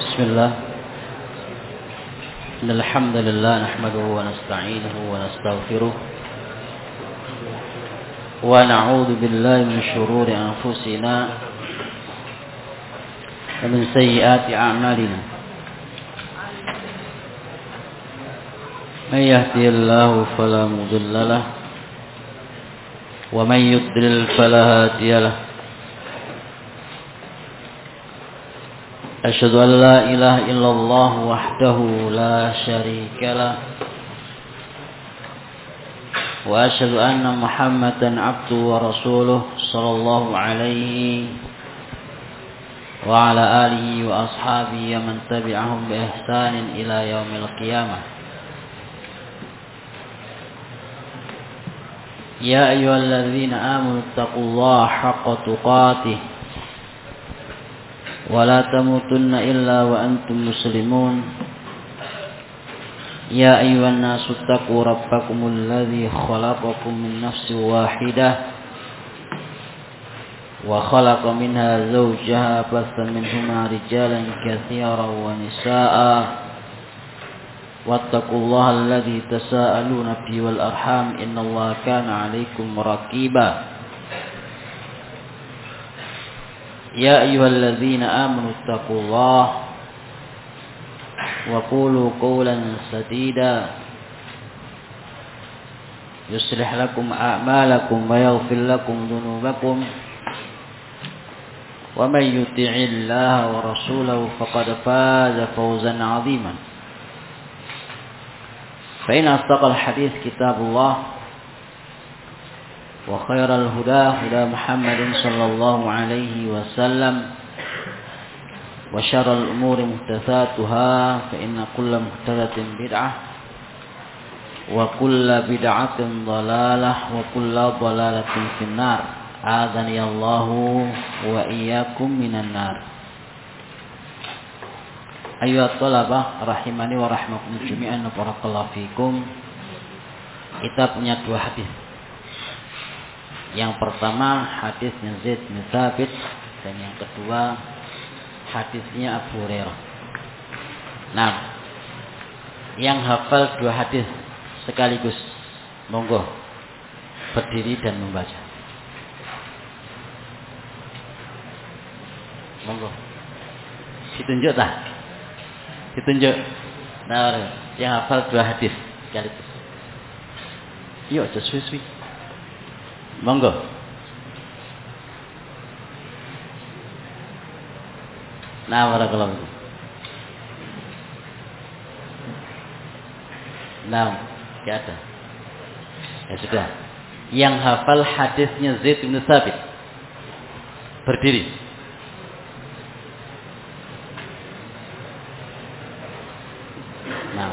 Bismillah. Alhamdulillah nahmaduhu wa nasta'inuhu wa nastaghfiruh wa na'udzu billahi min shururi anfusina wa min sayyiati a'malina. May yahdihillahu fala mudilla lahu wa may yudlil fala hadiya lahu. أشهد أن لا إله إلا الله وحده لا شريك له وأشهد أن محمدا عبده ورسوله صلى الله عليه وعلى آله وأصحابه ومن تبعهم بإحسان إلى يوم القيامة. يا أيها الذين آمنوا اتقوا الله حق تقاته ولا تموتن إلا وأنتم مسلمون. يا أيها الناس اتقوا ربكم الذي خلقكم من نفس واحدة وخلق منها زوجها بث منهما رجالا كثيرا ونساء واتقوا الله الذي تساءلون به والأرحام إن الله كان عليكم رقيبا. يا أيها الذين آمنوا اتقوا الله وقولوا قولا سديدا يصلح لكم أعمالكم ويغفر لكم ذنوبكم ومن يطع الله ورسوله فقد فاز فوزا عظيما. فإن أصدق الحديث كتاب الله وخير الهدى هدى محمد صلى الله عليه وسلم وشر الأمور محدثاتها فإن كل محدثة بدعة وكل بدعة ضلالة وكل ضلالة في النار. أعاذني الله وإياكم من النار. أيها الطلبة rahimani wa rahmakum jami'an, barakallahu fikum. Kita punya dua hadis. Yang pertama hadisnya Zaid bin Thabit dan yang kedua hadisnya Abu Hurairah. Nah, yang hafal dua hadis sekaligus monggo berdiri dan membaca. Monggo. Ditunjuk tak? Ditunjuk. Nah, yang hafal dua hadis sekaligus. Yuk, just suwi-suwi. Monggo. Nah, barakallahu. Nah, ya ada. Ya sudah. Yang hafal hadisnya Zaid bin Thabit berdiri. Nah.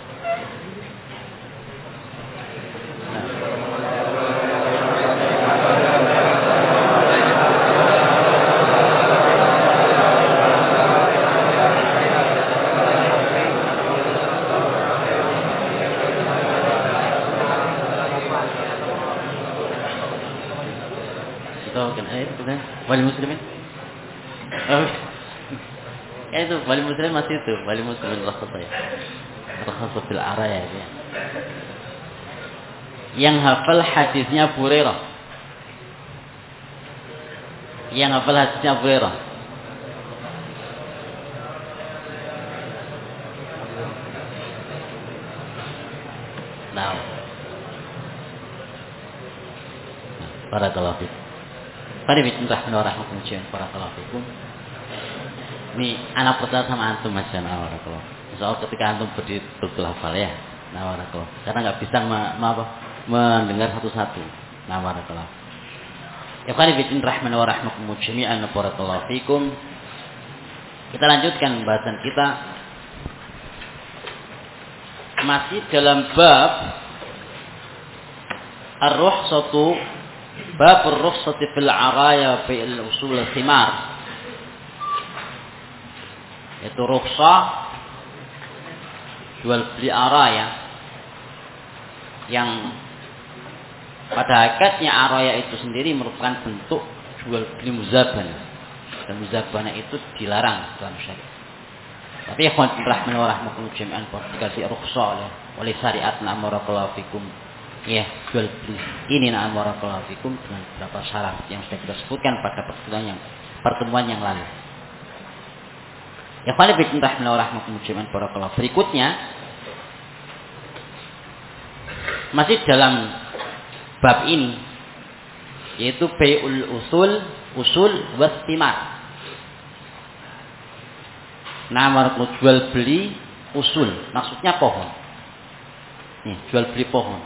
Wali muslimin. Oh. Ya itu wali muslimin masih itu, wali muslimin rakhasa ya. Rakhasa fil araya ya. Yang hafal hadisnya Abu Hurairah. Yang hafal hadisnya Abu Hurairah. Nah. Barakallahu fiik. Ini anak pertama sama antum Mas Jana. Soal ketika antum berdiri betul hafal ya. Nah, barakallah. Karena nggak bisa mendengar satu-satu. Nah, barakallah. Ya khani bi'in rahman wa rahmakum jami'an barakallahu fikum. Kita lanjutkan pembahasan kita masih dalam bab ar-rukhsatu. Bab ar-rukhsati fil araya fil usul al-thimar. Itu rukhsah jual beli araya yang pada hakikatnya araya itu sendiri merupakan bentuk jual beli muzabana. Dan muzabana itu dilarang dalam syariat. Tapi ikhwan rahimani wa rahmakumullah jami'an dikasih rukhsah oleh syariat barakallahu fikum. Ya, jual beli ini barakallahu fikum dengan beberapa syarat yang sudah kita sebutkan pada pertemuan yang lalu. Ikhwan rahimani wa rahmakumullah jami'an barakallahu. Berikutnya masih dalam bab ini yaitu bai'ul usul wastimar. Barakallahu jual beli usul, maksudnya pohon. Nih, jual beli pohon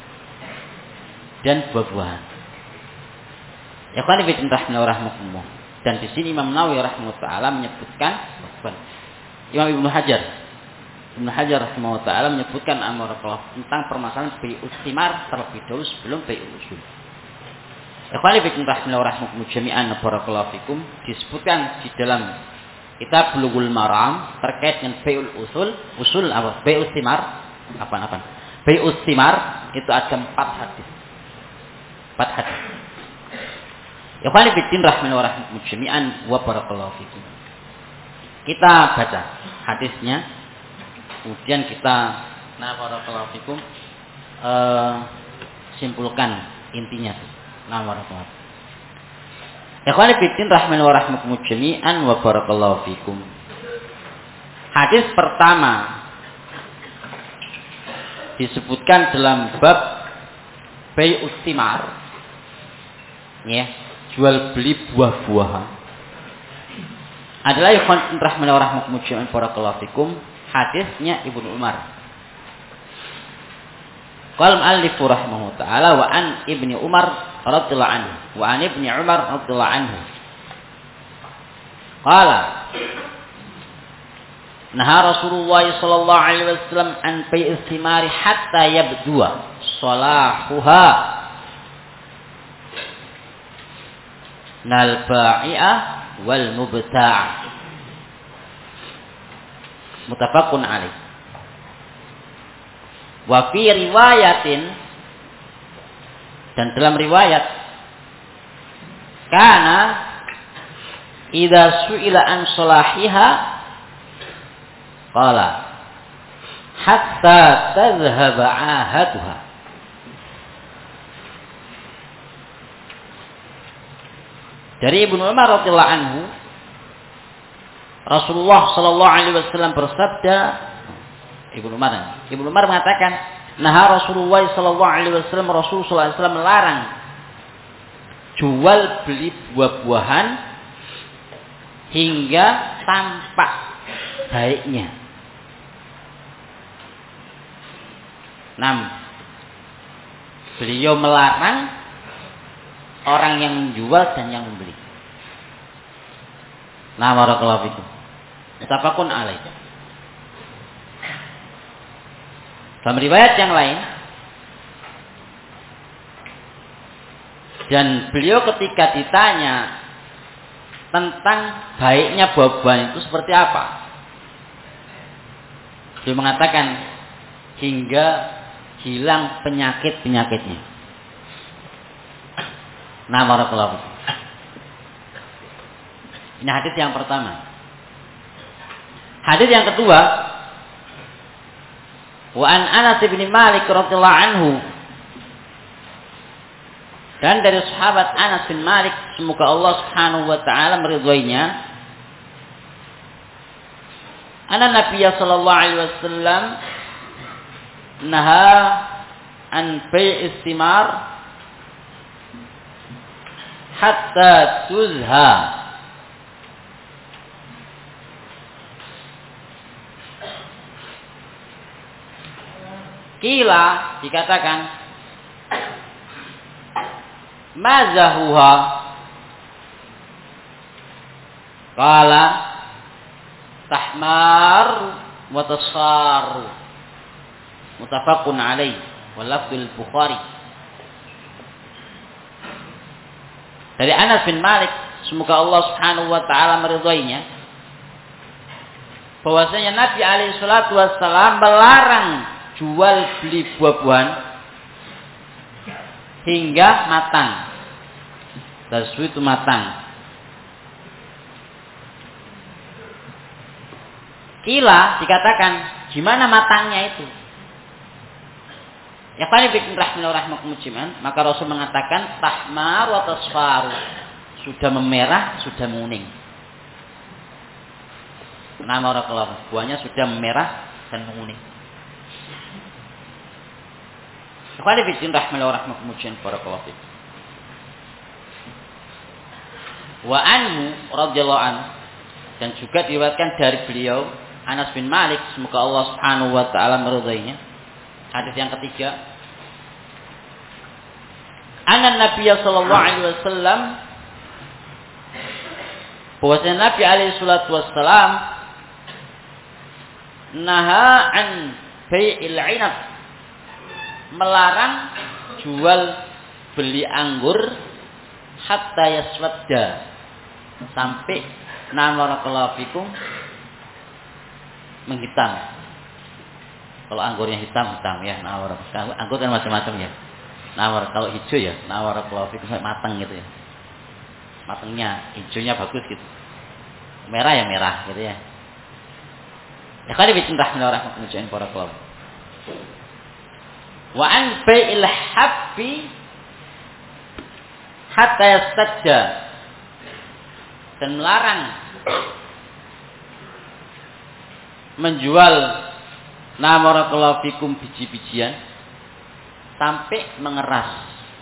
dan buah-buahan. Ya kan rahimahullah. Dan di sini Imam Nawawi rahimahullah taala menyebutkan Imam Ibnu Hajar rahimahullah taala menyebutkan tentang permasalahan bai'us thimar terlebih dahulu sebelum bai'ul usul. Ya kan rahimahullah jami'an barakallahu fikum disebutkan di dalam Kitab Bulughul Maram terkait dengan bai'ul usul apa? Bai'us thimar apa? Bai'us thimar itu ada 4 hadis. 4 hadis. Ya khali fiddin rahimahullah jami'an wa barakallahu fikum. Kita baca hadisnya, kemudian kita barakallahu fikum simpulkan intinya. Barakallahu. Ikhwani fiddin rahimahullah jami'an wa barakallahu fikum. Hadis pertama disebutkan dalam bab bai'us thimar. Ya, jual beli buah-buahan. Adalah ikhwan rahimahullah jami'an barakallahu fikum, hadisnya Ibnu Umar. Qala al-mu'allif rahimahullah ta'ala wa an Ibnu Umar radhiyallahu anhu wa an Ibnu Umar radhiyallahu anhu qala naha Rasulullah sallallahu alaihi wasallam an bai'is thimari hatta yabdua salahuha nal ba'i'ah wal mubta' muttafaqun alaih. Wa fi riwayatin, dan dalam riwayat, kana idza su'ila an salahiha qala hatta tadhhaba ahatuha. Dari Ibnu Umar radhiyallahu anhu, Rasulullah sallallahu alaihi wasallam bersabda, Ibnu Umar mengatakan, nah Rasulullah sallallahu alaihi wasallam, Rasul sallallahu alaihi wasallam melarang jual beli buah-buahan hingga tampak baiknya. 6. Beliau melarang orang yang menjual dan yang membeli. Nah, barakallahu fikum. Muttafaqun alaih. Dalam riwayat yang lain, dan beliau ketika ditanya tentang baiknya buah-buahan itu seperti apa, beliau mengatakan hingga hilang penyakit-penyakitnya. Nah, barakallahu fikum. Ini hadis yang pertama. Hadis yang kedua, wa an Anas bin Malik radhiyallahu anhu, dan dari sahabat Anas bin Malik, semoga Allah Subhanahu wa taala meridhoinya, anna Nabiya sallallahu alaihi wasallam naha an bai'is thimar hatta tuzha. Kila, dikatakan, mazahuha, qala tahmar wa tasar, muttafaqun alaih wa lafzul Bukhari. Dari Anas bin Malik, semoga Allah Subhanahu wa taala meridhoinya, bahwasanya Nabi alaihi salatu wassalam melarang jual beli buah-buahan hingga matang. Taswi itu matang. Ila dikatakan gimana matangnya itu? Ya qali bikin rahmakumullah jami'an, maka Rasul mengatakan tahmar wa tasfaru. Sudah memerah, sudah menguning. Nama barakallahu, buahnya sudah memerah dan menguning. Ya qali bikin rahmakumullah jami'an barakallahu. Wa anhu radhiyallahu anhu, dan juga diriwayatkan dari beliau Anas bin Malik, semoga Allah Subhanahu wa taala meridainya. Hadis yang ketiga, anna Nabiya sallallahu alaihi wasallam, bahwasanya Nabi alaihi salatu wassalam naha an bai'il 'inab, melarang jual beli anggur hatta yaswadda, sampai barakallahu fikum menghitam. Kalau anggurnya hitam ya. Anggur kan macam-macam ya. Kalau hijau ya, barakallahu fikum matang gitu ya. Matangnya hijaunya bagus gitu. Merah ya merah gitu ya. Ya kali bismillahirrahmanirrahim barakallahu. Wa an bai'il habbi hatta yastadda, dan melarang menjual barakallahu fikum biji-bijian sampai mengeras.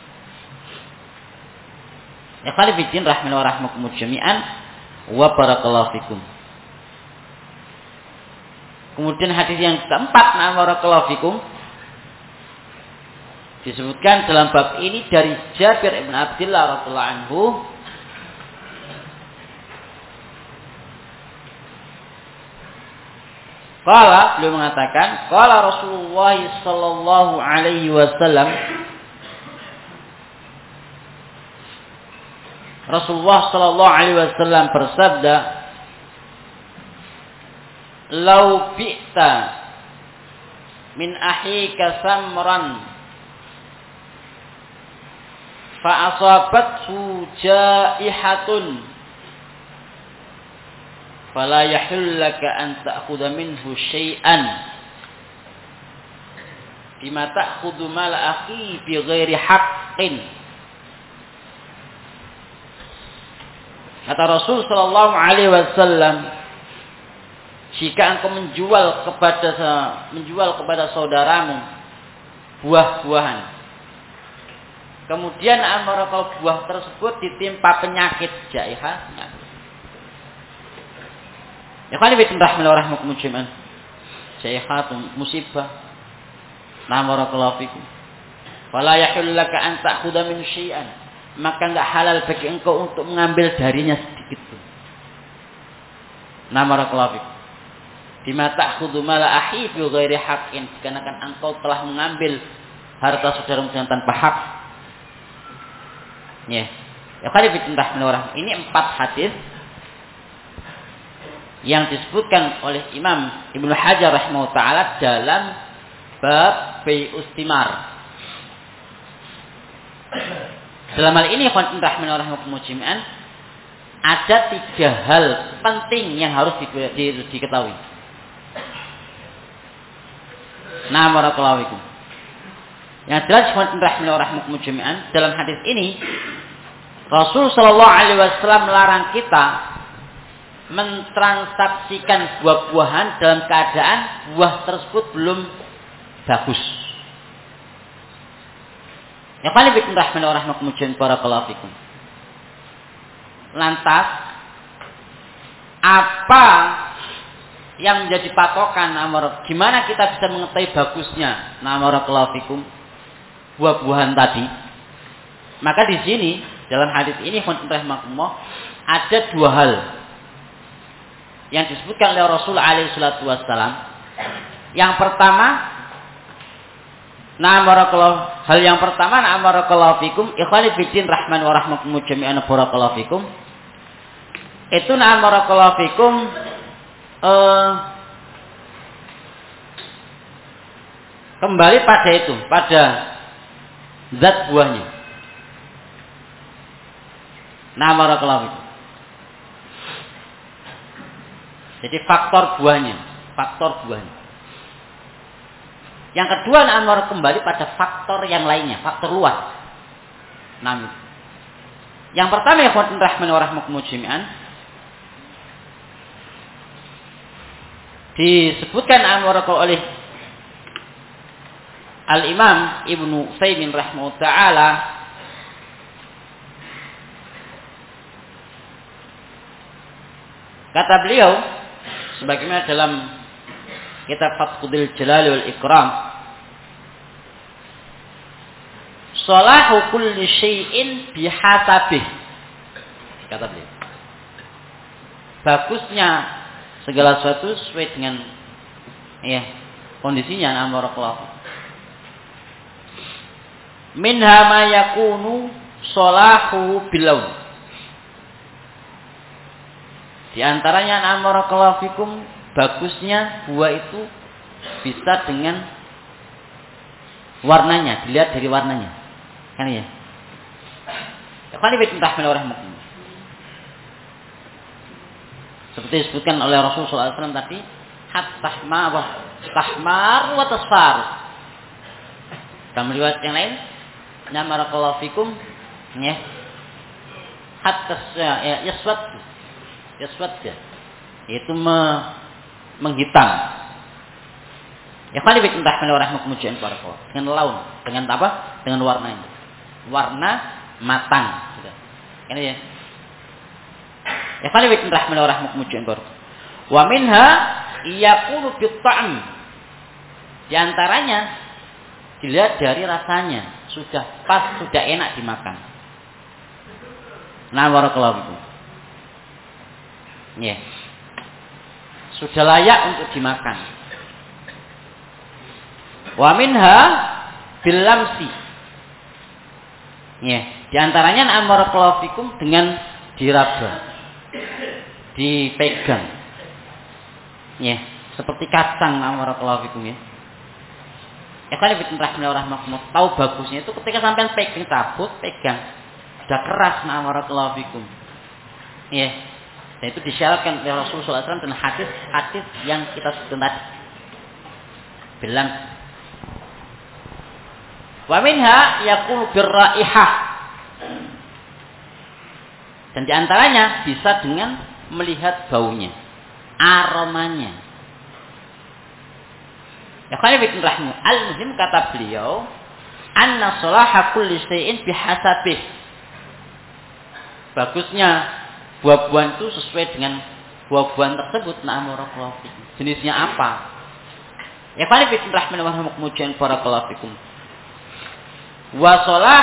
Ya kali bikin rahmakumullah jami'an wa barakallahu fikum. Kemudian hadis yang keempat barakallahu fikum disebutkan dalam bab ini dari Jabir bin Abdullah radhiyallahu anhu. Qala, beliau mengatakan, qala Rasulullah sallallahu alaihi wasallam, Rasulullah sallallahu alaihi wasallam bersabda, "Lau bi'ta min ahika samran fa asabathu jaihatun fala yahillu laka an ta'khudha minhu syai'an bima ta'khudhu mal akhi bi ghairi haqqin." Kata Rasul sallallahu alaihi wasallam, jika engkau menjual kepada saudaramu buah-buahan, kemudian kalau buah tersebut ditimpa penyakit jaihah, ya kali bikin rahmakumullah jami'an, jaihah musibah, barakallahu fikum, fala yahillu laka an ta'khudha min syai'an, maka enggak halal bagi engkau untuk mengambil darinya sedikit pun. Barakallahu fikum, bima ta'khudhu mala akhi bi ghairi haqqin, dikarenakan engkau telah mengambil harta saudaramu dengan tanpa hak. Ya kali bikin rahmakumullah. Ini 4 hadis yang disebutkan oleh Imam Ibnu Hajar rahimahullah taala dalam bab bai'us thimar. Dalam hal ini rahimahullah, ada 3 hal penting yang harus diketahui. Barakallahu fikum. Yang jelas rahimahullah, dalam hadis ini Rasul sallallahu alaihi wasallam melarang kita mentransaksikan buah-buahan dalam keadaan buah tersebut belum bagus. Ya kali bikin rahmakumullah barakallahu fikum. Lantas apa yang menjadi patokan gimana kita bisa mengetahui bagusnya barakallahu fikum buah-buahan tadi? Maka di sini dalam hadis ini rahmakumullah ada 2 hal yang disebutkan oleh Rasul alaihi salatu wassalam. Yang pertama, hal yang pertama, barakallahu fikum, ikhwani fiddin rahman wa rahmakumullah jami'an barakallahu fikum. Itu barakallahu fikum kembali pada itu, pada zat buahnya. Barakallahu fikum. Jadi faktor buahnya. faktor buahnya. Yang kedua, kembali pada faktor yang lainnya, faktor luas. Yang pertama, ya khawatun rahman wa rahmakumullah jami'an, disebutkan oleh Al-Imam Ibnu Utsaimin rahimahullah ta'ala, kata beliau sebagaimana dalam kitab Fathul Jalal wal Ikram, salahu kulli syai'in bihasabih, kata beliau, bagusnya segala sesuatu sesuai dengan kondisinya. Barakallahu minha ma yakunu salahu bilaun, di antaranya barakallahu fikum, bagusnya buah itu bisa dengan warnanya, dilihat dari warnanya, kan ya. Seperti disebutkan oleh Rasulullah SAW tadi, tahmar wa tasfar. Dalam riwayat yang lain, barakallahu fikum, hatta yaswad, yaitu menghitam. Ya kali bikin dengan laun, dengan apa? Dengan warnanya. Warna matang, sudah. Kan ya. Ya kali bikin wa minha yakunu bit-ta'am. Di antaranya dilihat dari rasanya, sudah pas, sudah enak dimakan. Barakallahu fikum. Ya. Sudah layak untuk dimakan. Wa minha bil lamsi. Ya, di antaranya barakallahu fikum dengan diraba, dipegang. Ya, seperti kacang barakallahu fikum ya. Ya kali bikin rahmatullah, tahu bagusnya itu ketika sampai pegang, cabut, pegang. Sudah keras barakallahu fikum. Ya. Dan itu disyaratkan oleh Rasulullah SAW dan hadis yang kita sebutkan tadi. Bilang, wa minha yakunu birraihah. Dan diantaranya bisa dengan melihat baunya, aromanya. Ya kali bikin rahmu. Al-muhim, kata beliau, anna salaha kulli syai'in bihasabih. Bagusnya buah-buahan itu sesuai dengan buah-buahan tersebut. Barakallahu fikum. Jenisnya apa? Ya kali bikin rahman wa rahmakumullah barakallahu fikum. Wa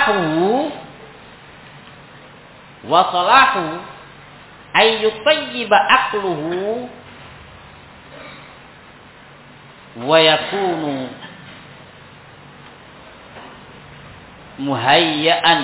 salahu ayyutayyiba aqluhu wa yakunu muhayya'an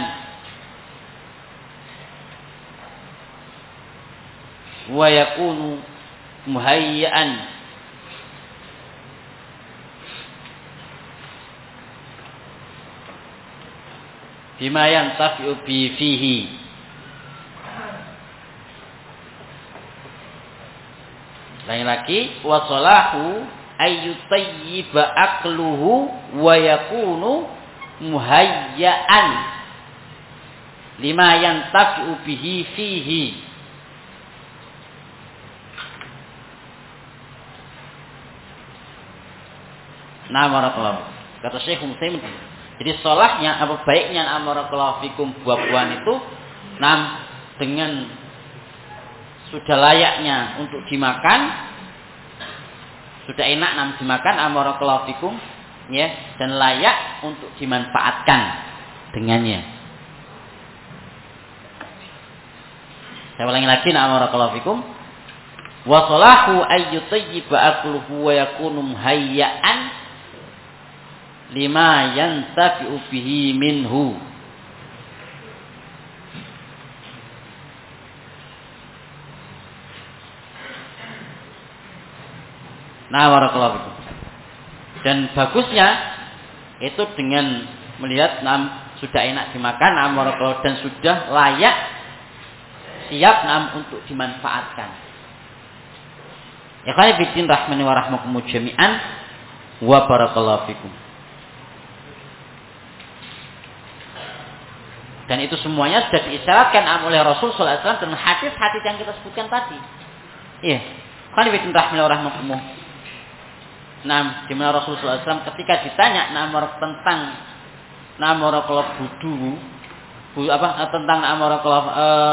bima yantafi'u bi fihi. Lain lagi, wa salahu ayyutayyiba aqluhu wa yakunu muhayya'an lima yantafi'u bihi fihi. Barakallahu. Kata Syekh Utsaimin, jadi salahnya apa baiknya barakallahu fikum buah-buahan itu dengan sudah layaknya untuk dimakan, sudah enak dimakan barakallahu fikum, ya, dan layak untuk dimanfaatkan dengannya. Saya ulangi lagi, barakallahu fikum. Wa salahu ayyutayyiba aqluhu wa yakunu muhayya'an lima yantafi'u bihi minhu. Barakallahu fikum. Dan bagusnya itu dengan melihat sudah enak dimakan, barakallahu, dan sudah layak, siap untuk dimanfaatkan. Saya ulangi lagi, barakallahu fikum. Wa salahu ayyutayyiba aqluhu wa yakunu muhayya'an lima yantafi'u bihi minhu. Barakallahu fikum. Dan bagusnya itu dengan melihat sudah enak dimakan, barakallahu, dan sudah layak, siap untuk dimanfaatkan. Wa salahu ayyutayyiba aqluhu wa yakunu muhayya'an lima yantafi'u bihi minhu. Dan bagusnya itu dengan melihat sudah enak dimakan, barakallahu, dan sudah layak, siap untuk dimanfaatkan. Ya kali fitin rahmani wa rahmakumullah jami'an wa barakallahu fikum. Dan itu semuanya sudah diisyaratkan oleh Rasul sallallahu alaihi wasallam dengan hadis-hadis yang kita sebutkan tadi. Iya. Kali fitin rahmani wa rahmakumullah. Nah, di mana Rasul sallallahu alaihi wasallam ketika ditanya tentang barakallahu tentang barakallahu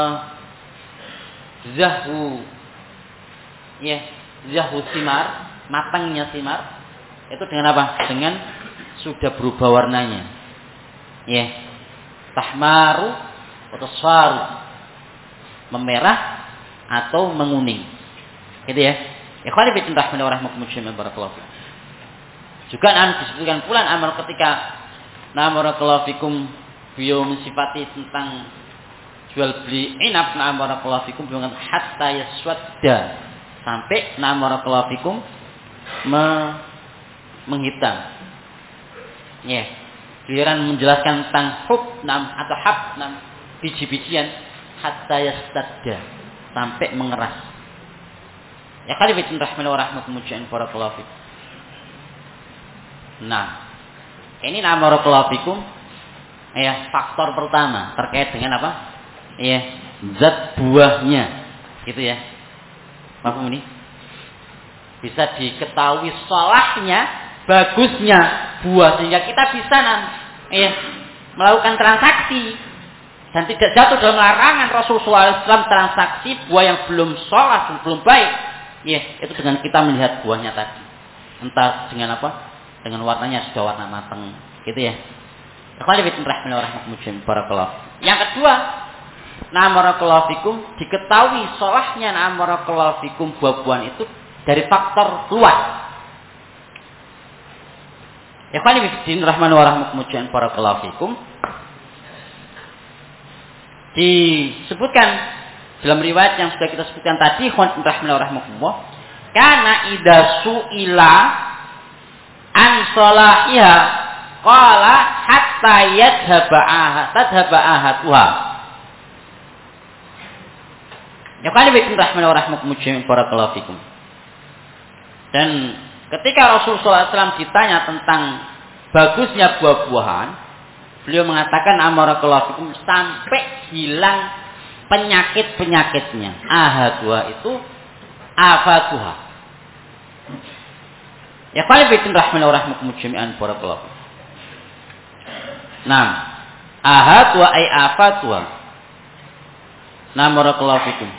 zahu simar, matangnya simar itu dengan apa? Dengan sudah berubah warnanya. Ya. Tahmaru atau swaru. Memerah atau menguning. Gitu ya. Ikhwani fi din rahmani wa rahmakumullah barakallahu fikum. Juga disebutkan pula amal ketika barakallahu fikum beliau mensifati tentang jual beli inab barakallahu fikum dengan hatta yaswadda sampai barakallahu fikum menghitam. Ya. Giliran menjelaskan tentang hub atau hab biji-bijian hatta yastadda sampai mengeras. Ya kali fitin rahmani wa rahmakumullah barakallahu fikum. Nah, ini barakallahu fikum ya faktor pertama terkait dengan apa? Ya, zat buahnya. Gitu ya. Paham ini? Bisa diketahui salahnya, bagusnya buah sehingga kita bisa melakukan transaksi dan tidak jatuh dalam larangan Rasulullah SAW transaksi buah yang belum salah dan belum baik. Ya, itu dengan kita melihat buahnya tadi. Entah dengan apa? Dengan warnanya sudah warna matang, gitu ya. Yang kedua, barakallahu fikum diketahui salahnya barakallahu fikum buah-buahan itu dari faktor luar. Ya khani bidin rahman wa rahmakumullah barakallahu fikum. Disebutkan dalam riwayat yang sudah kita sebutkan tadi khani rahman wa rahmakumullah, kana idza su'ila an salahiha qala hatta tadhaba ahatuha. Ya khani bidin rahman wa rahmakumullah barakallahu fikum. Dan ketika Rasulullah SAW ditanya tentang bagusnya buah-buahan, beliau mengatakan amarakallahu fikum sampai hilang penyakit-penyakitnya. Ahadua itu afatuha. Ya qali bitin rahmani wa rahmakum jami'an barakallahu. Naam. Ahadua ay afatuha. Naam barakallahu fikum.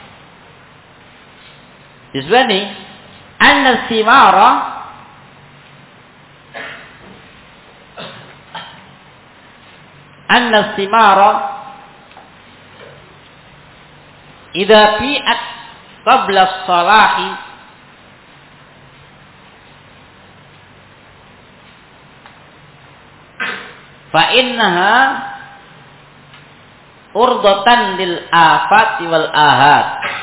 Disebani anna simara idza bi'at qabla as-salahi fa innaha urdatan lil afati wal ahad.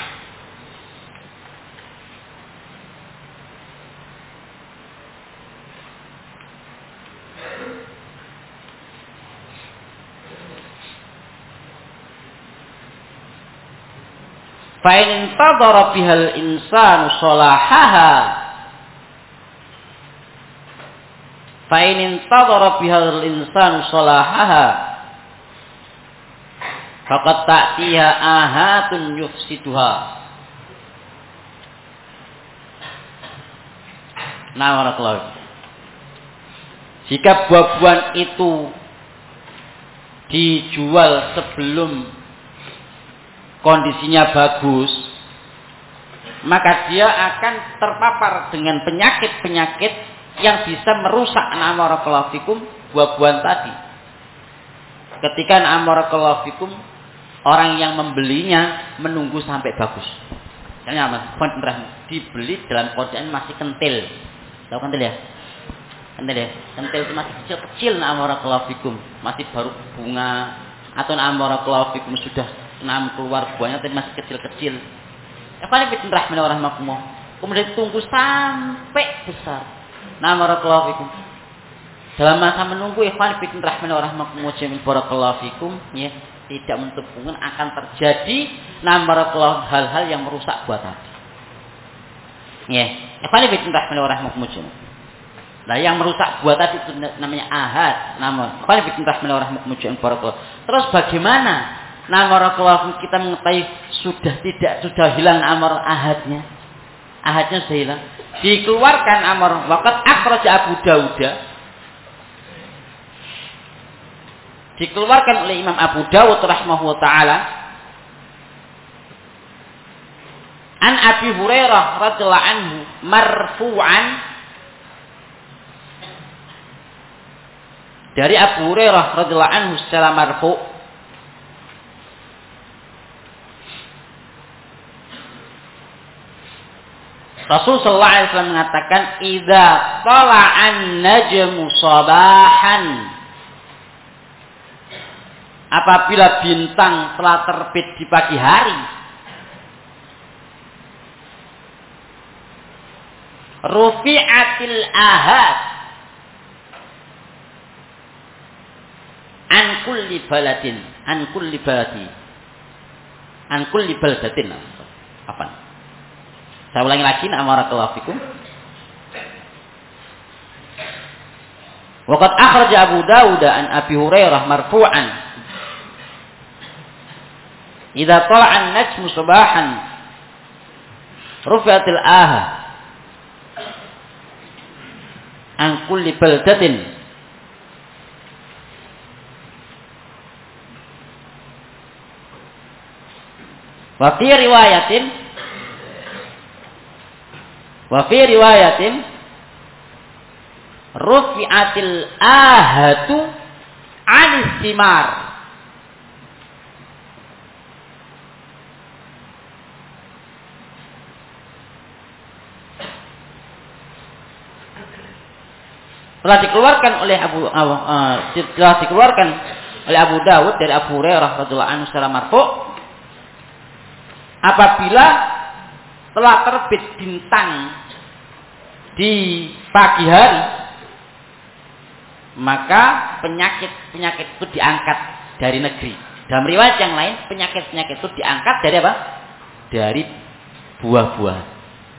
Fa'in intadara bihal insanu salahaha fa'in intadara bihal insanu salahaha faqad ta'tiha ahatun yufsiduha. Nah, barakallahu. Jika buah-buahan itu dijual sebelum kondisinya bagus, maka dia akan terpapar dengan penyakit-penyakit yang bisa merusak barakallahu fikum buah-buahan tadi. Ketika barakallahu fikum orang yang membelinya menunggu sampai bagus. Misalnya Mas, dibeli dalam kondisi masih kentil. Tahu kentil ya? Kentil ya? Kentil itu masih kecil-kecil barakallahu fikum, masih baru bunga atau barakallahu fikum sudah keluar buahnya tapi masih kecil-kecil. Ya paling bikin rahmani wa rahmakumullah. Kemudian tunggu sampai besar. Barakallahu fikum. Dalam masa menunggu ikhwan bikin rahmani wa rahmakumullah jamin barakallahu fikum ya, tidak menutup kemungkinan akan terjadi barakallahu hal-hal yang merusak buah tadi. Ya, ikhwan fillah rahimahumullah. Nah, yang merusak buah tadi itu namanya ahad. Nama ikhwan fillah rahimahumullah. Terus bagaimana barakallahu kita mengetahui sudah hilang amar ahadnya? Ahadnya sudah hilang. Dikeluarkan amar waqad akhraja Abu Dawud. Dikeluarkan oleh Imam Abu Dawud rahimahullah taala an Abi Hurairah radhiyallahu anhu marfu'an, dari Abu Hurairah radhiyallahu anhu secara marfu', Rasul sallallahu alaihi wasallam mengatakan idza tala'an najmu sabahan, apabila bintang telah terbit di pagi hari, rufi'atil ahad an kulli baladin an kulli baldatin. Apa? Saya ulangi lagi, barakallahu fikum. Waqad akhraja Abu Dawud an Abi Hurairah marfu'an idza tala'an najmu sabahan rufi'atil ahad an kulli baldatin wa fi riwayatin rufi'atil ahatu 'anis simar. Telah dikeluarkan oleh Abu Dawud dari Abu Hurairah radhiyallahu anhu secara marfu', apabila telah terbit bintang di pagi hari, maka penyakit itu diangkat dari negeri. Dalam riwayat yang lain, penyakit itu diangkat dari apa? Dari buah-buahan.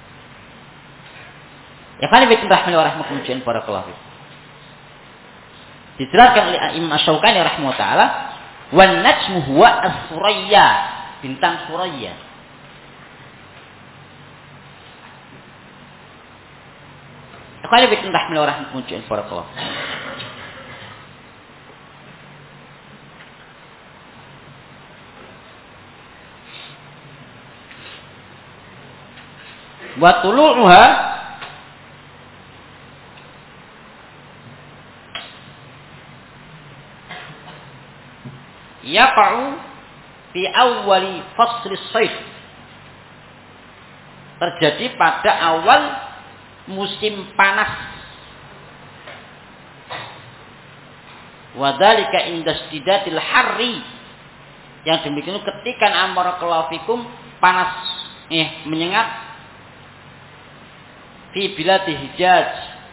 Ya kan bikin rahmatullahi barakallahu fiik. Dijelaskan oleh Imam Asy-Syaukani rahimahullah taala, wan najmu huwa as-surayya, bintang surayya. Ikhwan bikin rahmatullahi barakallahu. Wa tulu'uha yaqa'u fi awwali fasli shaif, terjadi pada awal musim panas. Wa dzalika inda istidatil harri, yang demikian ketika barakallahu fikum panas menyengat fi biladi Hijaz,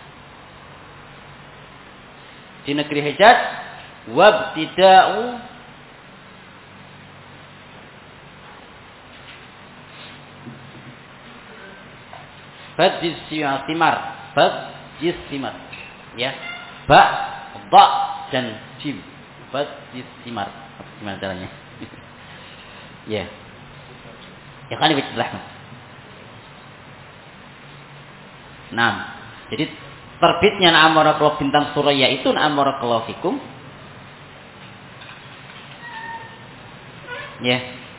di negeri Hijaz, wabtida'u badis simar, ya, ba dan jim, badis simar. Gimana caranya? Ya, ya kan bismillah. Nah, jadi terbitnya barakallahu bintang suraya itu barakallahu fikum, ya,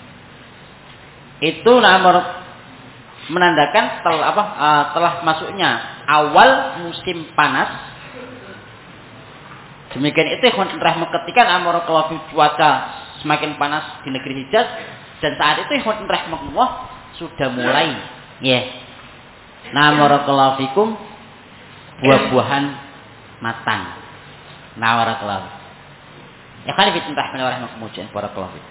itu menandakan telah masuknya awal musim panas. Demikian itu rahmat ketika barakallahu cuaca semakin panas di negeri Hijaz, dan saat itu rahmatullah sudah mulai, ya, barakallahu fikum, buah-buahan matang. Barakallahu. Ya kan bikin rahmatullah barakallahu fikum.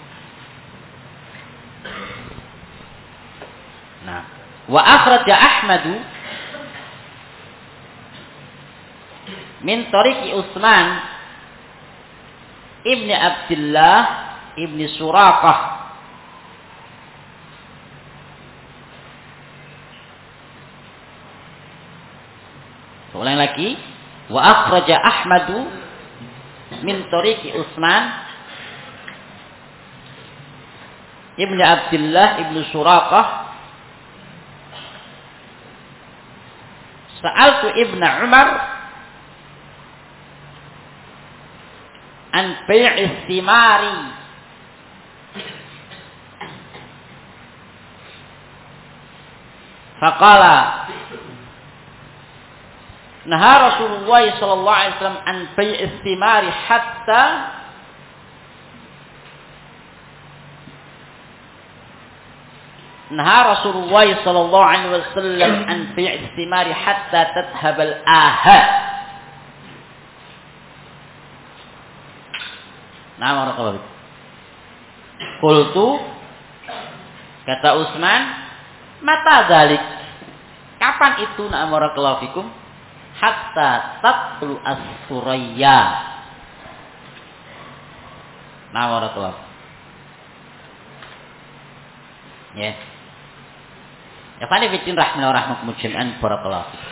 Nah, wa akhraja Ahmadu min tariqi Utsman ibni Abdullah ibni Suraqah Ulang lagi. Wa akhraja Ahmadu min tariqi Utsman ibn Abdullah ibn Suraqah Sa'altu Ibn Umar an bai'is thimari faqala naha Rasulullah sallallahu alaihi wasallam an bai'is thimari hatta naha Rasulullah sallallahu alaihi wasallam an bai'is thimari hatta tadhhabal ahad. Nah, barakallahu. Qultu, kata Utsman, mata dzalik? Kapan itu? Nah, barakallahu fikum. Hatta tatlu as-suraya. Nah, barakallahu. Ya. Ya fani fitin rahmana wa rahmakumul jami'an barakallahu fikum.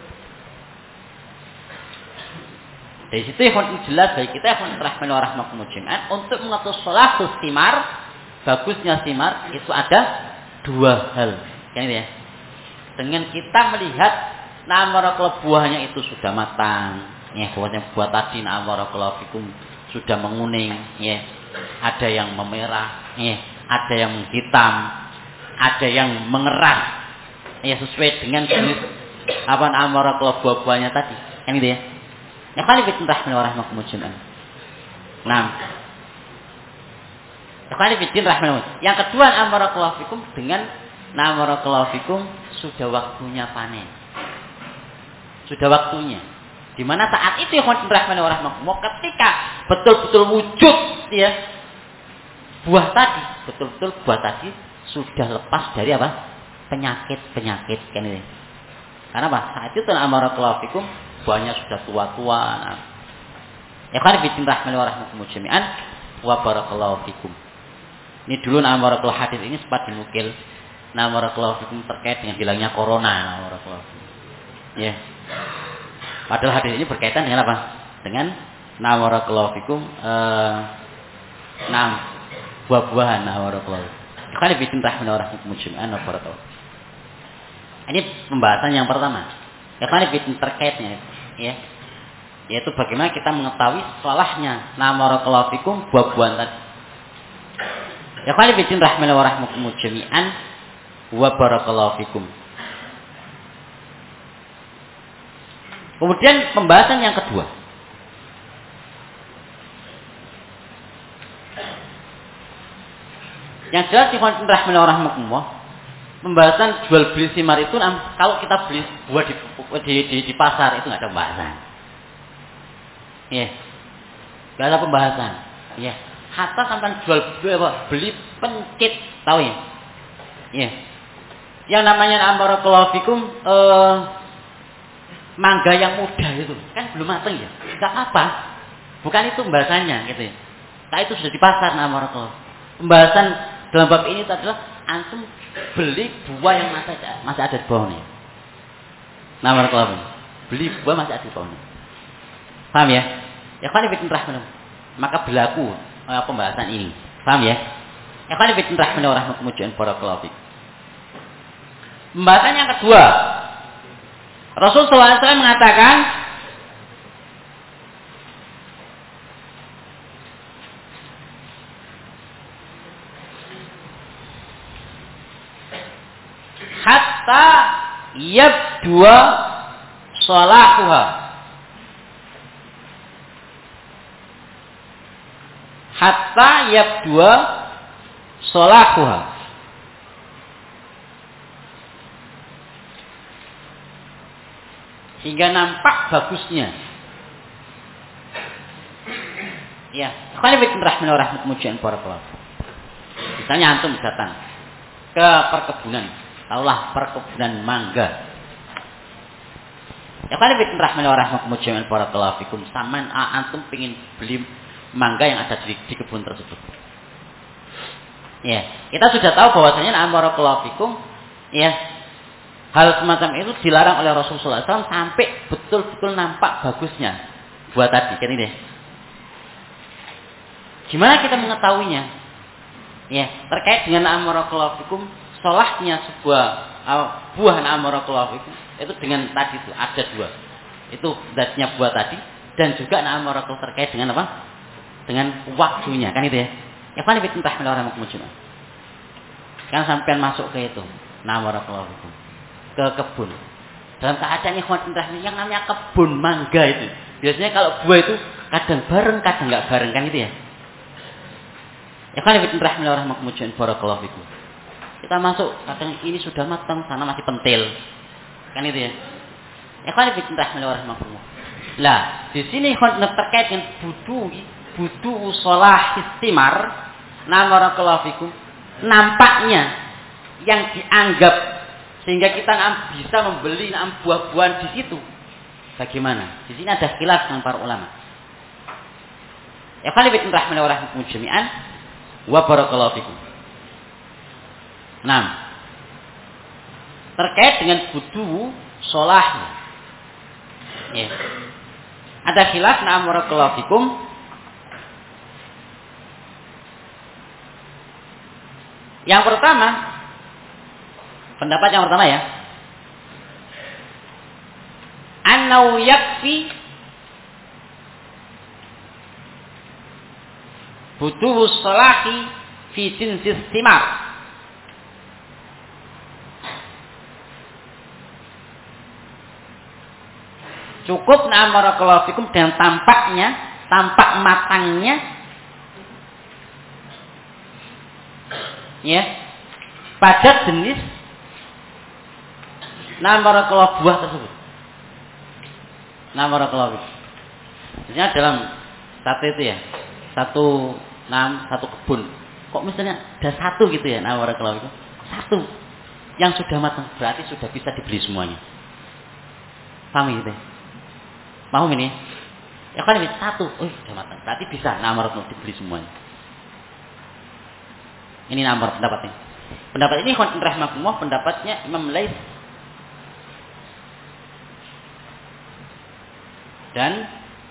Dari situ yang jelas bagi kita yang rahmana wa rahmakumul jami'an untuk mengatur salahus thimar, bagusnya thimar itu ada dua hal. Kan ya. Dengan kita melihat namarakallahu buahnya itu sudah matang, ya buahnya buah tadi namarakallahu fikum sudah menguning, ya. Ada yang memerah, ya, ada yang menghitam, ada yang mengeras, ya sesuai dengan jenis apa namarakallahu buah-buahnya tadi. Kan gitu ya. Ya kali fitin rahmana wa rahmakumul jami'an. Nah. Ya kali fitin rahmana. Yang kedua amarakallahu fikum dengan namarakallahu fikum sudah waktunya panen. Sudah waktunya. Di mana saat itu ya rahmana wa rahmakumullah ketika betul-betul wujud ya buah tadi, betul-betul buah tadi sudah lepas dari apa? Penyakit-penyakit kan ini. Karena apa? Saat itu amarakallahu fikum buahnya sudah tua-tua. Nah. Ya kan bitin rahmani wa rahmakumul jami'an wa barakallahu fikum. Ini dulu namarakallahu hadis ini sempat dinukil namarakallahu fikum terkait dengan hilangnya corona namarakallahu fikum. Ya. Padahal hadis ini berkaitan dengan apa? Dengan namarakallahu fikum buah-buahan namarakallahu. Ya kan bitin rahmani wa rahmakumul jami'an wa barakallahu. Ini pembahasan yang pertama. Ya kan bitin terkaitnya ya. Yaitu bagaimana kita mengetahui salahnya namarakallahu fikum buah-buahan tadi. Ya khali fitin rahmana wa rahmakumul jami'an wa barakallahu fikum. Kemudian pembahasan yang kedua. Yang jelas di fitin rahmana wa rahmakumullah, pembahasan jual beli thimar itu kalau kita beli buah di pasar itu enggak ada pembahasan. Ya. Enggak ada pembahasan. Ya. Hatta sampai jual beli pencit, tahu ya? Ya. Yang namanya barakallahu fikum mangga yang muda itu kan belum matang ya. Enggak apa. Bukan itu pembahasannya gitu ya. Nah, itu sudah di pasar barakallahu. Pembahasan dalam bab ini adalah antum beli buah yang masih ada di bawahnya. Barakallahu. Beli buah masih ada di bawahnya. Paham ya? Ya kan bikin rahman. Maka berlaku pembahasan ini. Paham ya? Ya kan bikin rahman wa rahmakumullah barakallahu fik. Pembahasan yang kedua. Rasul sallallahu alaihi wasallam mengatakan hatta yabdua salahuha. Hatta yabdua salahuha. Hingga nampak bagusnya. Ya, kalau bikin rahman wa rahmakumullah barakallahu. Misalnya antum datang ke perkebunan, tahulah perkebunan mangga. Ya kalau bikin rahman wa rahmakumullah barakallahu fikum, saman antum pengin beli mangga yang ada di kebun tersebut. Ya, kita sudah tahu bahwasanya barakallahu fikum, ya. Hal semacam itu dilarang oleh Rasulullah SAW sampai betul-betul nampak bagusnya buah tadi. Kan ini. Gimana kita mengetahuinya? Ya, terkait dengan amarakallahu fikum, solahnya sebuah buah amarakallahu fikum itu dengan tadi itu ada dua. Itu zatnya buah tadi dan juga amarakallahu terkait dengan apa? Dengan waktunya, kan itu ya. Ya kan lebih entah melarang mujma. Kan sampean masuk ke itu, amarakallahu fikum. Ke kebun. Dalam keadaan ikhwan yang namanya kebun mangga itu. Biasanya kalau buah itu kadang bareng, kadang enggak bareng, kan gitu ya. Ya kan lebih rahmatullahi barakallahu fikum. Kita masuk, kadang ini sudah matang, sana masih pentil. Kan itu ya. Ya kan lebih rahmatullahi. Lah, di sini ikhwan terkait dengan budu shalah istimar, barakallahu fikum. Nampaknya yang dianggap sehingga kita bisa membeli buah-buahan di situ. Bagaimana? Di sini ada khilaf dengan para ulama. Ya khalifat rahmani wa rahmakum jami'an wa barakallahu fikum. Terkait dengan budu shalah. Ya. Ada khilaf wa barakallahu fikum. Yang pertama, pendapat yang pertama ya. Annau yakfi butuh salahi fi jinsis thimar. Cukup barakallahu fikum dengan tampak matangnya ya pada jenis barakallahu buah tersebut. Barakallahu. Misalnya dalam satu itu ya, satu kebun. Kok misalnya ada satu gitu ya, barakallahu. Satu yang sudah matang berarti sudah bisa dibeli semuanya. Paham gitu? Paham ini? Ya kan ini satu, sudah matang. Berarti bisa barakallahu dibeli semuanya. Ini nomor pendapatnya. Pendapat ini rahmatullah pendapatnya Imam Laits dan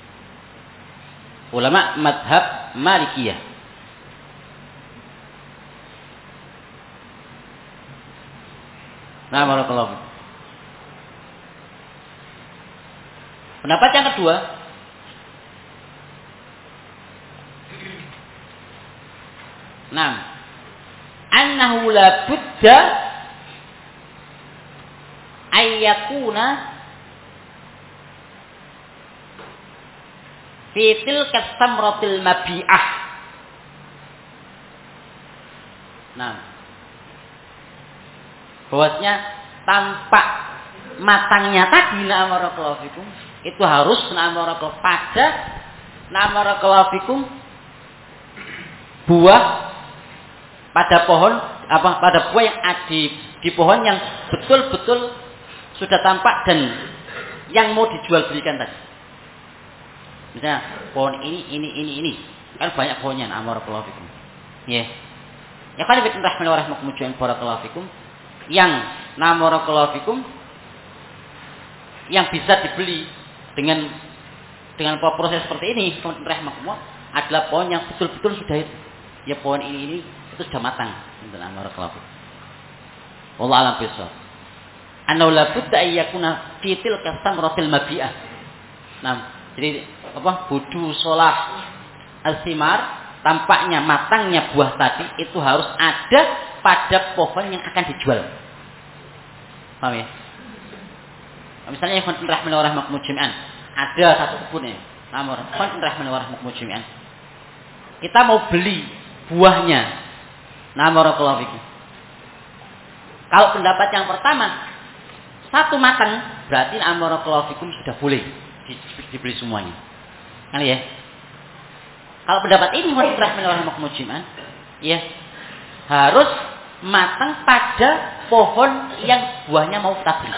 ulama madhab Malikiyah. Barakallahu. Pendapat yang kedua, annahu la budda ayyakuna fi tilka samratil mabi'ah. Bahwasanya tampak matangnya tadi barakallahu fikum itu harus barakallahu pada barakallahu fikum buah pada pohon pada buah yang ada di pohon yang betul-betul sudah tampak dan yang mau dijual belikan tadi. Misalnya pohon ini kan banyak pohonnya barakallahu fikum. Ya. Ya kan lebih rahmani wa rahmakum barakallahu fikum yang barakallahu fikum yang bisa dibeli dengan proses seperti ini rahmakumullah adalah pohon yang betul-betul sudah itu. Ya pohon ini itu sudah matang. Barakallahu fikum. Wallahu a'lam bishawab. Annahu la budda ayyakuna fi tilka samratil mabi'ah. Jadi budu shalah al-thimar, tampaknya matangnya buah tadi itu harus ada pada pohon yang akan dijual. Paham ya? Misalnya ikhwan rahmani wa rahmakum jami'an, ada satu kebun ya. Ikhwan rahmani wa rahmakum jami'an. Kita mau beli buahnya. Barakallahu fikum. Kalau pendapat yang pertama, satu matang berarti barakallahu fikum sudah boleh dibeli semuanya. Kan ya? Kalau pendapat ini rahmani wa rahmakum jami'an, ya harus matang pada pohon yang buahnya mau kita beli.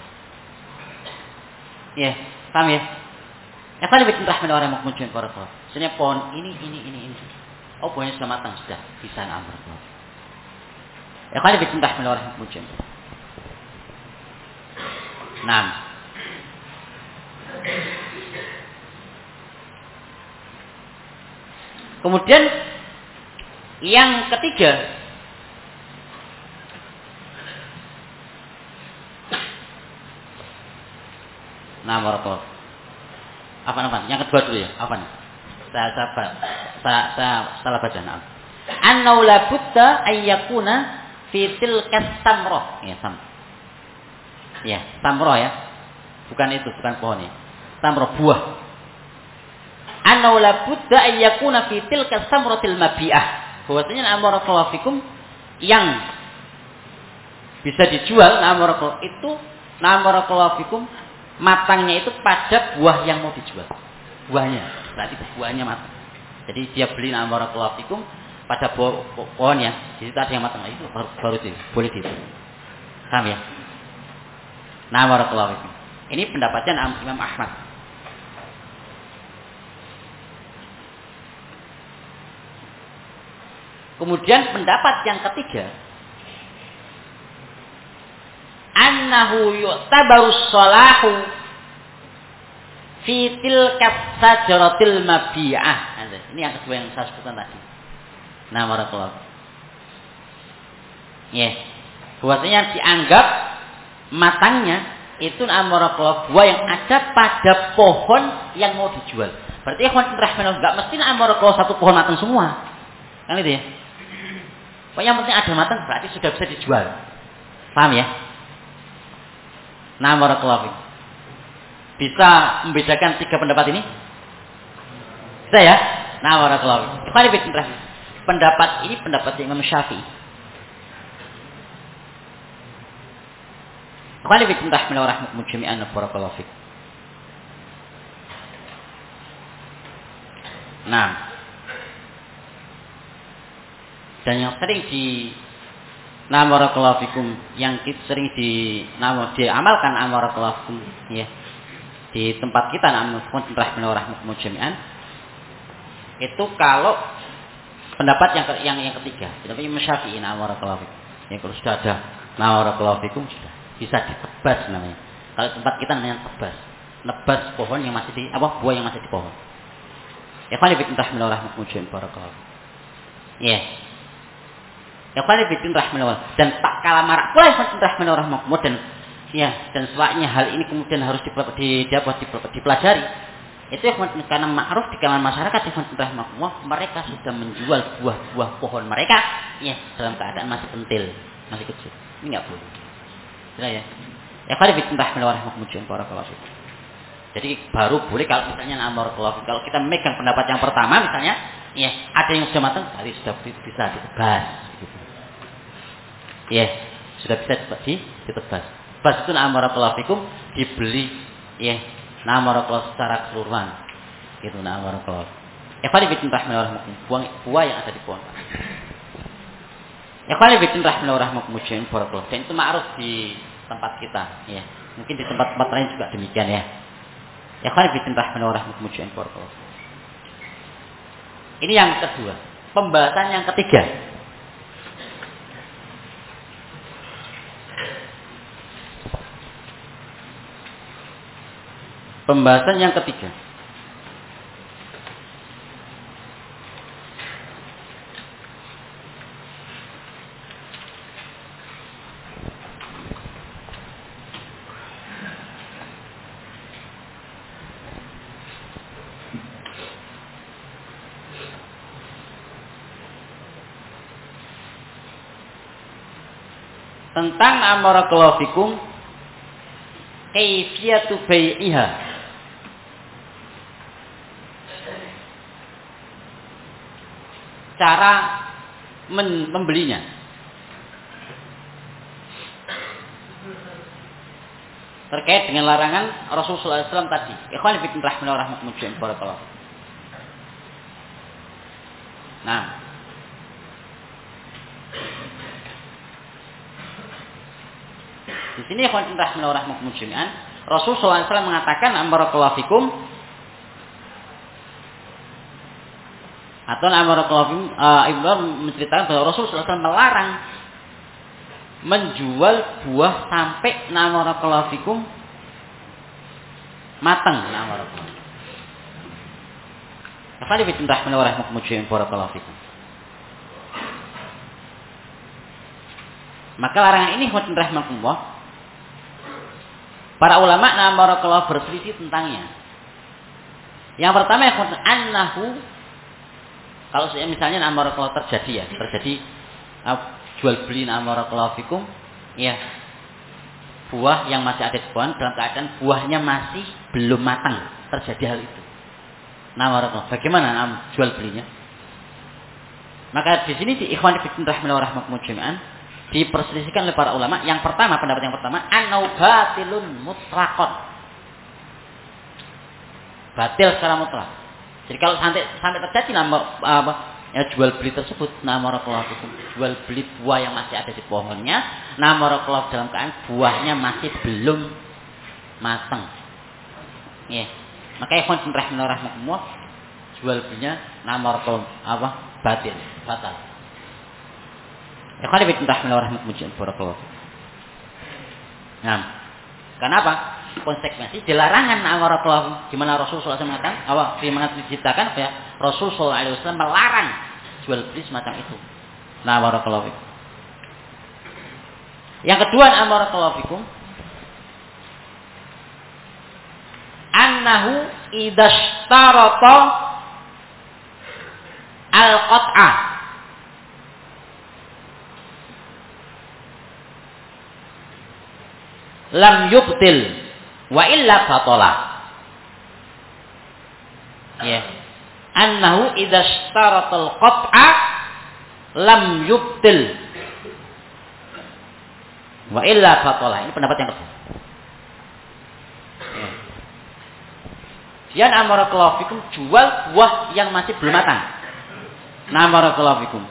Ya, paham ya? Ya kan lebih rahmani wa rahmakum jami'an barakallahu. Sebenarnya pohon ini. Oh, buahnya sudah matang, sudah bisa barakallahu. Ya kan lebih rahmani wa rahmakum jami'an. Nah, kemudian yang ketiga, nah barakallahu. Apa? Yang kedua dulu ya. Apa nih? Saya salah baca. Nah. Annau la budda ayyakuna fi tilkas samrah. Ya, ya, samrah ya. Bukan itu, bukan pohon ya. Samrah buah. Annau la budda ayyakuna fi tilkas samratil mabi'ah. Bahwasanya barakallahu fikum yang bisa dijual barakallahu itu barakallahu fikum matangnya itu pada buah yang mau dijual. Buahnya, berarti buahnya matang. Jadi dia beli barakallahu fikum pada pohonnya, di situ ada yang matang, itu baru itu boleh gitu. Paham ya? Barakallahu fikum. Ini pendapatnya Imam Ahmad. Kemudian pendapat yang ketiga, annahu yu'tabaru shalahu fi tilkas sajaratil mabi'ah. Ini yang kedua yang saya sebutkan tadi. Barakallahu. Ya. Bahwasanya dianggap matangnya itu barakallahu buah yang ada pada pohon yang mau dijual. Berarti ikhwan rahimahullah enggak mesti barakallahu satu pohon matang semua. Kan itu ya. Pokoknya yang penting ada matang berarti sudah bisa dijual. Paham ya? Barakallahu. Bisa membedakan tiga pendapat ini? Bisa ya? Barakallahu. Pendapat ini pendapat Imam Syafi'i. Qali bi rahmatullahi wa rahmatullahi jami'an barakallahu fik. Nah. Dan yang sering barakallahu fikum yang sering diamalkan barakallahu fikum ya. Di tempat kita rahmatullahi wa rahmatullahi jami'an. Itu kalau pendapat yang ketiga, pendapat Imam Syafi'i barakallahu fikum. Ya kalau sudah ada barakallahu fikum sudah bisa ditebas namanya. Kalau tempat kita namanya tebas. Nebas pohon yang masih di buah yang masih di pohon. Ya qali bi rahmatullahi jami'an barakallahu. Ya. Ya qali bi rahmatullahi dan tak kalah marak pula rahmatullahi dan ya dan sebabnya hal ini kemudian harus dipelajari. Itu karena ma'ruf di kalangan masyarakat mereka sudah menjual buah-buah pohon mereka ya dalam keadaan masih pentil, masih kecil. Ini enggak boleh. Jelas ya. Ya qali bi rahmatullahi barakallahu. Jadi baru boleh kalau misalnya barakallahu kalau kita memegang pendapat yang pertama misalnya ya ada yang sudah matang berarti sudah bisa ditebas gitu. Ya, sudah bisa ditebas. Bas itu barakallahu fikum dibeli ya barakallahu secara keseluruhan. Gitu barakallahu. Ya qali bi rahmatullahi buah yang ada di pohon. Ya qali bi rahmatullahi barakallahu. Dan itu ma'ruf di tempat kita ya. Mungkin di tempat-tempat lain juga demikian ya. Ya qali bi rahmatullahi barakallahu. Ini yang kedua. Pembahasan yang ketiga. Pembahasan yang ketiga. Tentang barakallahu fikum kaifiyatu bai'iha. Cara membelinya. Terkait dengan larangan Rasulullah SAW tadi. Ikhwan fillah rahmatullahi barakallahu. Nah. Di sini ikhwan fillah rahmatullahi jami'an, Rasulullah SAW mengatakan barakallahu fikum atau barakallahu Ibnu menceritakan bahwa Rasulullah SAW melarang menjual buah sampai barakallahu fikum mateng. Nah, barakallahu. Kafali bitin rahmani wa rahmakumujim barakallahu fikum. Maka larangan ini hudun rahmatullah. Para ulama nah barakallahu berselisih tentangnya. Yang pertama ya annahu, kalau misalnya nah barakallahu terjadi jual beli nah barakallahu fikum ya, buah yang masih ada di pohon dalam keadaan buahnya masih belum matang, terjadi hal itu. Nah barakallahu, bagaimana jual belinya? Maka di sini di ikhwan fillah rahimahumullah jami'an diperselisihkan oleh para ulama. Yang pertama, pendapat yang pertama, annau batilun mutlaqan. Batil secara mutlak. Jadi kalau sampai terjadi jual beli tersebut, jual beli buah yang masih ada di pohonnya, dalam keadaan buahnya masih belum matang. Ya. Maka ikhwan rahimahumullah jual belinya batil, batal. Ya kalau bikin rahmatullah rahmatullah barakallahu. Nah, kenapa? Konsekuensi dilarangan barakallahu. Gimana Rasulullah SAW mengatakan? Firman diciptakan ya, Rasulullah SAW melarang jual beli semacam itu. Nah, barakallahu. Yang kedua, barakallahu fikum, annahu idashtarata al-qat'ah lam yubtil wa illa batala. Ya. Annahu idza ishtaratal qat'a lam yubtil wa illa batala. Ini pendapat yang kedua. Ya. Dia amarakallahu fikum jual buah yang masih belum matang. Amarakallahu fikum.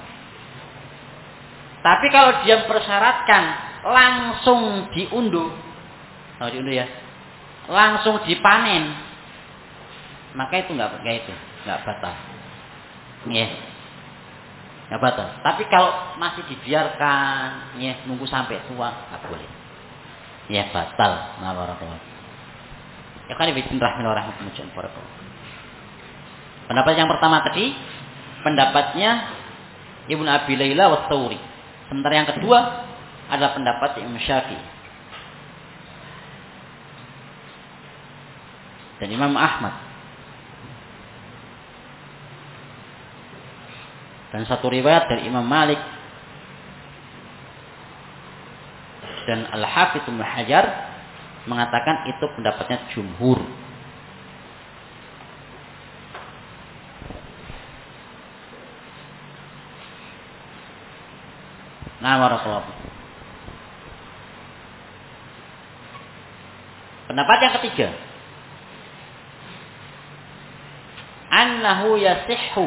Tapi kalau dia persyaratkan langsung diunduh, ya, langsung dipanen, maka itu nggak batal, ya, nggak batal. Tapi kalau masih dibiarkan, ya, nunggu sampai tua, nggak boleh, ya, batal. Nah, barakallahu. Ya kan bikin rahmatullah. Pendapat yang pertama tadi, pendapatnya Ibnu Abi Laila wa Tsauri. Sementara yang kedua adalah pendapat Imam Syafi'i dan Imam Ahmad. Dan satu riwayat dari Imam Malik dan Al-Hafidz Ibnu Hajar mengatakan itu pendapatnya jumhur. Nah, barakallahu. Pendapat yang ketiga, annahu yasihhu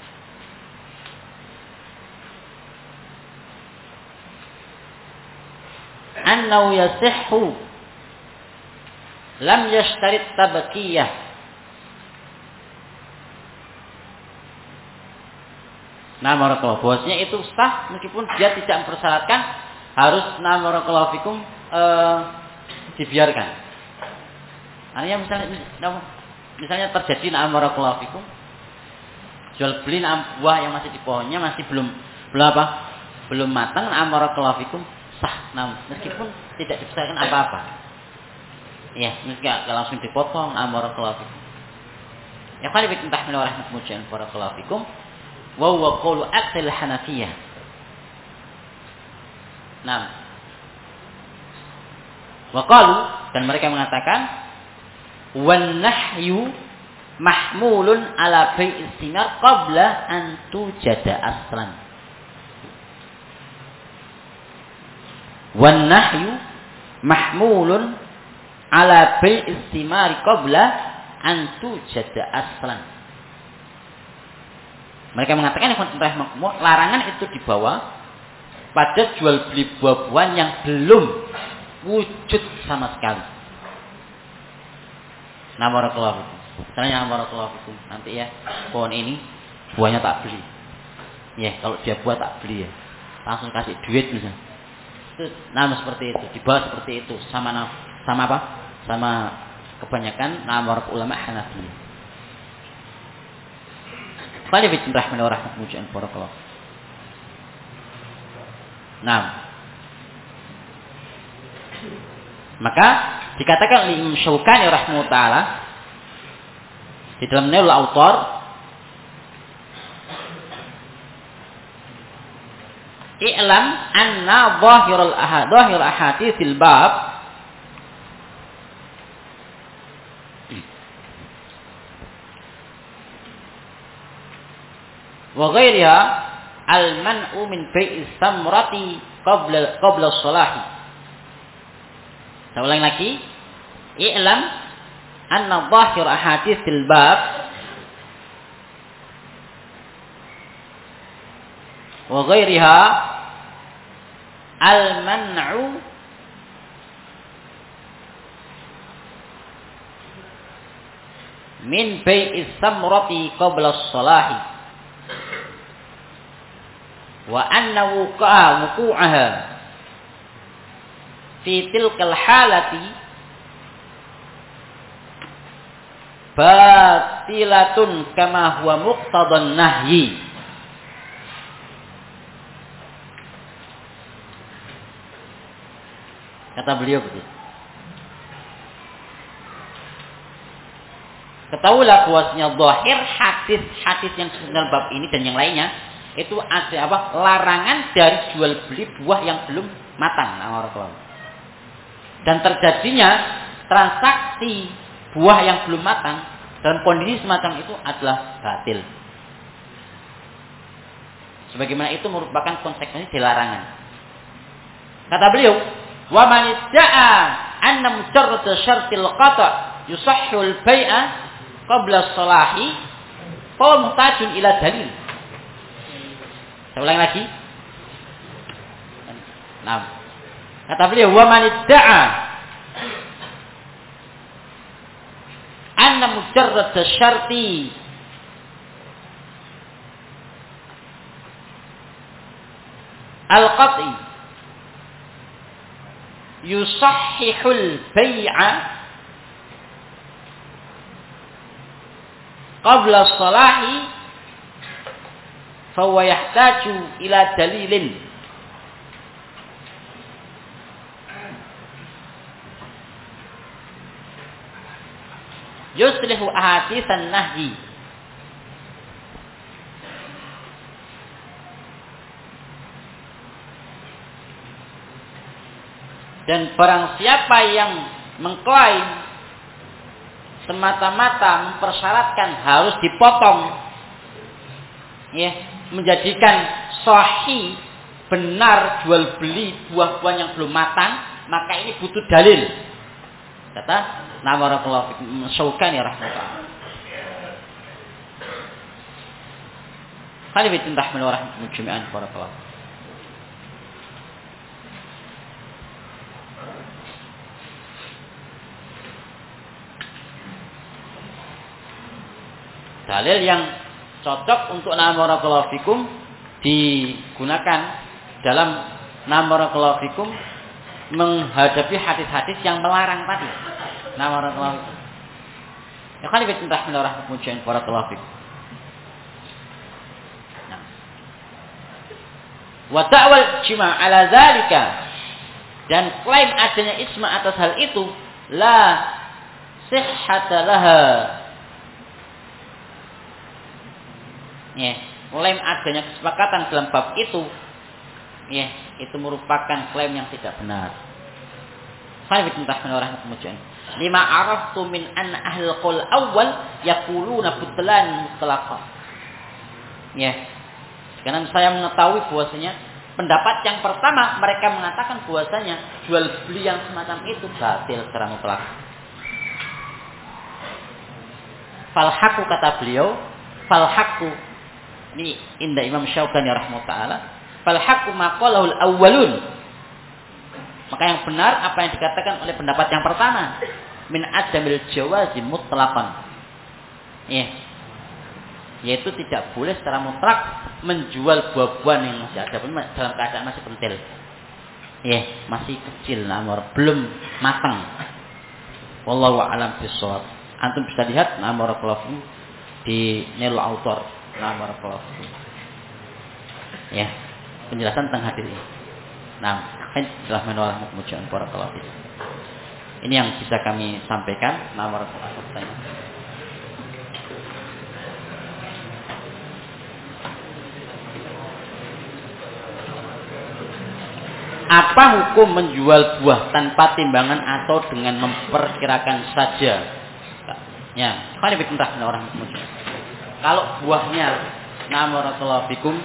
lam yashtarit tabaqiyah. Nah, barakallahu, bahwasanya itu sah meskipun dia tidak mempersyaratkan harus barakallahu fikum dibiarkan. Artinya misalnya terjadi barakallahu fikum jual beli buah yang masih di pohonnya masih belum matang, barakallahu fikum sah. Meskipun tidak dipersyaratkan apa-apa. Ya, meskipun langsung dipotong, barakallahu fikum. Ya kali bikin tahmil wa rahmatullah barakallahu fikum. Wa huwa qaulu aktsal Hanafiyah. Nah. Wa qalu, dan mereka mengatakan wan nahyu mahmulun ala bai'is thimar qabla an tujada aslan. Wan nahyu mahmulun ala bai'is thimar qabla an tujada aslan. Mereka mengatakan larangan itu dibawa pada jual beli buah-buahan yang belum wujud sama sekali. Nah, barakallahu fikum. Misalnya barakallahu fikum, nanti ya pohon ini buahnya tak beli. Ya, kalau dia buah tak beli ya. Langsung kasih duit misalnya. Itu nama seperti itu, dibawa seperti itu sama apa? Sama kebanyakan nama ulama Hanafi. Qali bi rahman wa rahmat mujian barakallahu. Nah, maka dikatakan oleh Imam Syaukani rahimahullah taala di dalam Nailul Awtar, i'lam anna dhahirul ahaditsil bab wa ghairiha al-man'u min bai'is samrati qabla as-salahi. Saya ulang lagi. I'lam anna dhahir ahaditsil bab wa ghairiha al-man'u min bai'is samrati qabla as-salahi wa anna wuqu'aha fi tilkal halati batilatun kama huwa muqtadan nahyi. Kata beliau begitu. Ketahuilah bahwasanya zahir hadis-hadis yang dalam bab ini dan yang lainnya itu ada apa? Larangan dari jual beli buah yang belum matang. Dan terjadinya transaksi buah yang belum matang dalam kondisi semacam itu adalah batil. Sebagaimana itu merupakan konsekuensi dari larangan. Kata beliau, wa man idda'a anna mujarrad syartil qata' yusahhu al-bai'a qabla as-salahi fa muhtajun ila dalil. Saya ulang lagi. Nah, kata beliau, wa man idda'a anna mujarrad syarti al-qat'i yusahhihul bai'a qabla as-salahi fa huwa yahtaju ila dalilin yuslihu ahaditsan nahyi. Dan barang siapa yang mengklaim semata-mata mempersyaratkan harus dipotong, ya, menjadikan sahih benar jual beli buah-buah yang belum matang, maka ini butuh dalil. Kata Nawarakallahu fikum Syaukani rahmatullah. Kali bitin rahman wa rahmatullah jami'an barakallahu. Dalil yang cocok untuk Nawarakallahu fikum digunakan dalam Nawarakallahu fikum menghadapi hadis-hadis yang melarang tadi. Nawarakallahu fikum. Ya kan ibn rahman wa rahmatullah barakallahu fikum. Nah. Wa ta'wal ijma' ala zalika, dan klaim adanya ijma' atas hal itu la sihhata laha. Ya, klaim adanya kesepakatan dalam bab itu, ya, itu merupakan klaim yang tidak benar. Khalid bin Rahman rahimahullah. Lima araftu min anna ahlul qaul awal yaquluna butlan mutlaqah. Ya. Karena saya mengetahui bahwasanya pendapat yang pertama mereka mengatakan bahwasanya jual beli yang semacam itu batil secara mutlak. Fal haqqu, kata beliau, fal haqqu, ini indah Imam Syaukani rahimahullah taala, fal haqqu ma qalahul awwalun. Maka yang benar apa yang dikatakan oleh pendapat yang pertama, min adamil jawazi mutlaqan. Ya. Yaitu tidak boleh secara mutlak menjual buah-buahan yang masih ada dalam keadaan masih pentil. Ya, masih kecil, namor belum matang. Wallahu a'lam bishawab. Antum bisa lihat nama barakallahu di Nailul Autor. Nama barakallahu. Ya, penjelasan tentang hadis ini. Nah, telah menolak kemudian barakallahu. Ini yang bisa kami sampaikan. Nama barakallahu. Apa hukum menjual buah tanpa timbangan atau dengan memperkirakan saja? Ya, kan lebih tentang orang muslim. Kalau buahnya namarakallahu fikum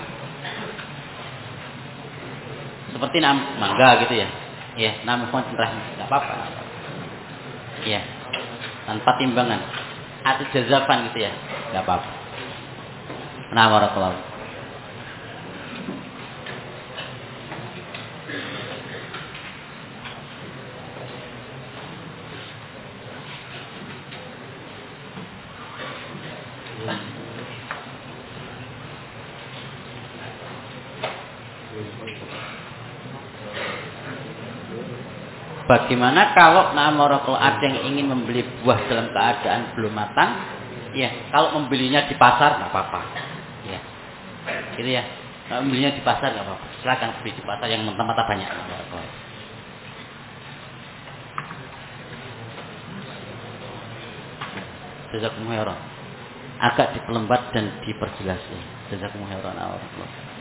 seperti mangga gitu ya. Ya, nama konsentrasi enggak apa-apa. Ya. Tanpa timbangan atau jazafan gitu ya. Enggak apa-apa. Namarakallahu. Bagaimana kalau ada yang ingin membeli buah dalam keadaan belum matang? Ya, kalau membelinya di pasar nggak apa-apa. Ya, gitu ya. Kalau membelinya di pasar nggak apa-apa. Silakan beli di pasar yang mentah-mentah banyak. Jazakumullah khairan. Agak diperlembat dan diperjelas. Jazakumullah khairan.